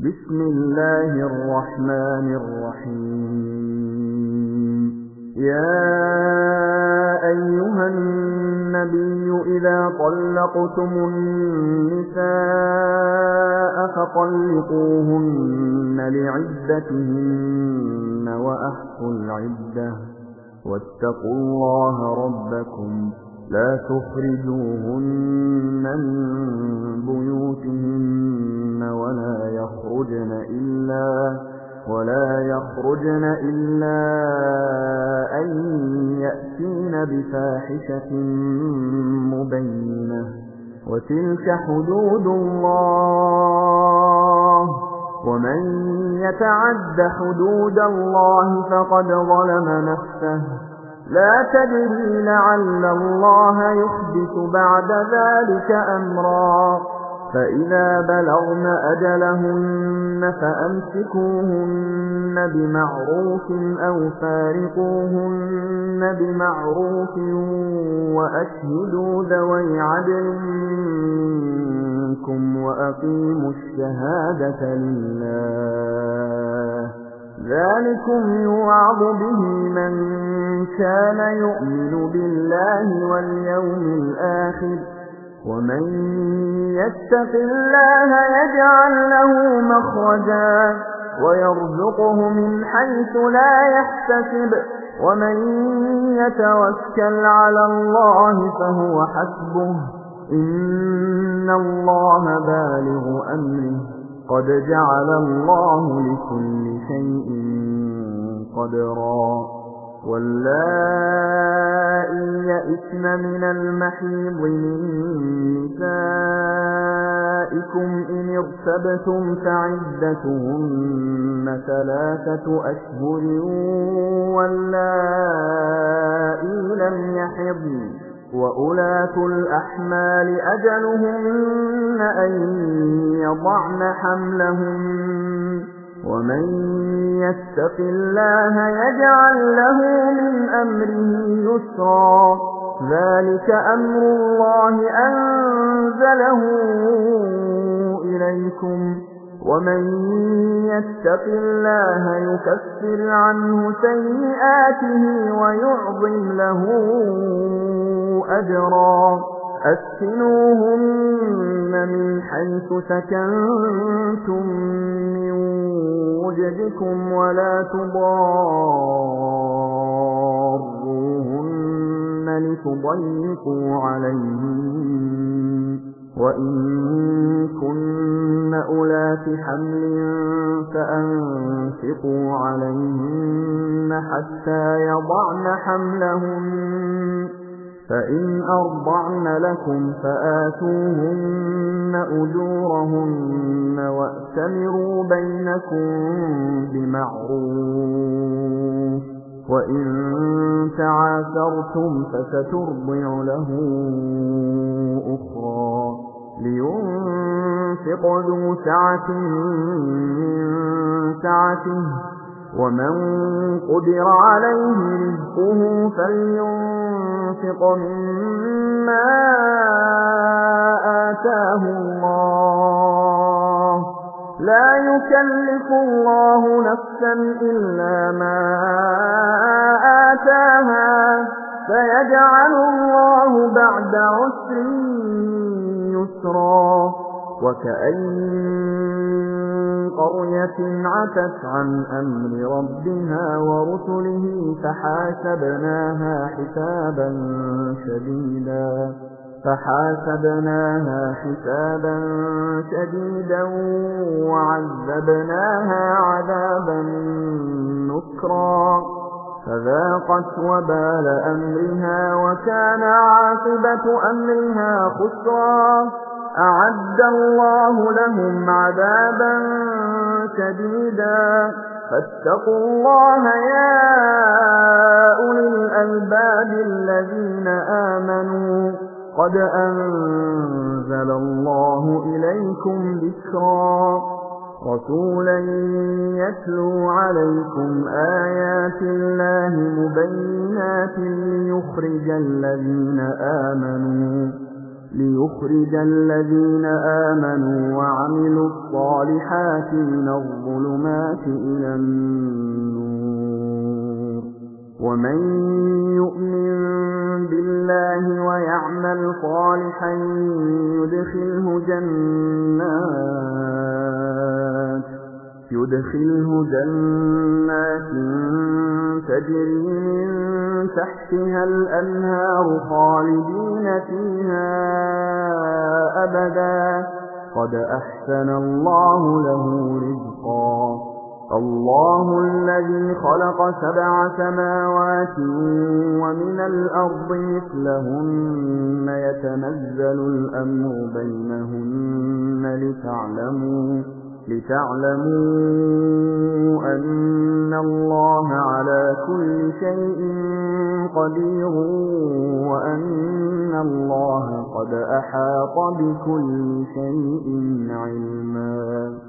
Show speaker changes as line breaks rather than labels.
بسم الله الرحمن الرحيم يا أيها النبي إذا طلقتم النساء فطلقوهن لعدتهن وأحصوا العدة واتقوا الله ربكم لا تخرجوهن من بيوتهن ولا يخرجن إلا أن يأتين بفاحشة مبينة وتلك حدود الله ومن يتعد حدود الله فقد ظلم نفسه لا تدري لعل الله يحدث بعد ذلك أمرا فإذا بلغن أجلهن فأمسكوهن بمعروف أو فارقوهن بمعروف وأشهدوا ذوي عدل منكم وأقيموا الشهادة لله ذلكم يوعظ به من كان يؤمن بالله واليوم الآخر ومن يتق الله يجعل له مخرجا ويرزقه من حيث لا يحتسب ومن يتوكل على الله فهو حسبه إن الله بالغ أمره قد جعل الله لكل شيء قدرا واللائي يئسن من المحيض من نسائكم إن ارتبتم فعدتهن 3 أشهر واللائي لم يحضن وأولاة الأحمال أجلهن أن يضعن حملهن ومن يتق الله يجعل له من أمره يسرا ذلك أمر الله أنزله إليكم ومن يتق الله يكفر عنه سيئاته ويعظم له أجرا أسكنوهن من حيث سكنتم من وجدكم ولا تضاروهن لتضيقوا عليهن وإن كن أولات حمل فأنفقوا عليهن حتى يضعن حملهن فإن أرضعن لكم فآتوهن أجورهن وأتمروا بينكم بمعروف وإن تعاثرتم فسترضع له أخرى لينفق ذو سعة من سعته ومن قدر عليه رزقه فلينفق مما آتاه الله لا يكلف الله نفسا إلا ما آتاها فيجعل الله بعد عسر يسرا وكأين قرية عتت عن أمر ربها ورسله فحاسبناها حسابا شديدا وعذبناها عذابا نكرا فذاقت وبال أمرها وكان عاقبة أمرها خسرا أعد الله لهم عذابا شديدا فاتقوا الله يا أولي الألباب الذين آمنوا قد أنزل الله إليكم ذكرا رسولا يتلو عليكم آيات الله مبينات ليخرج الذين آمنوا ليخرج الذين آمنوا وعملوا الصالحات من الظلمات إلى النور ومن يؤمن بالله ويعمل صالحا يدخله جنات تجري من تحتها الأنهار خالدين فيها أبدا قد أحسن الله له رزقا الله الذي خلق 7 سماوات ومن الأرض مثلهن يتنزل الأمر بينهن لتعلموا أن الله على كل شيء قدير وأن الله قد أحاط بكل شيء علما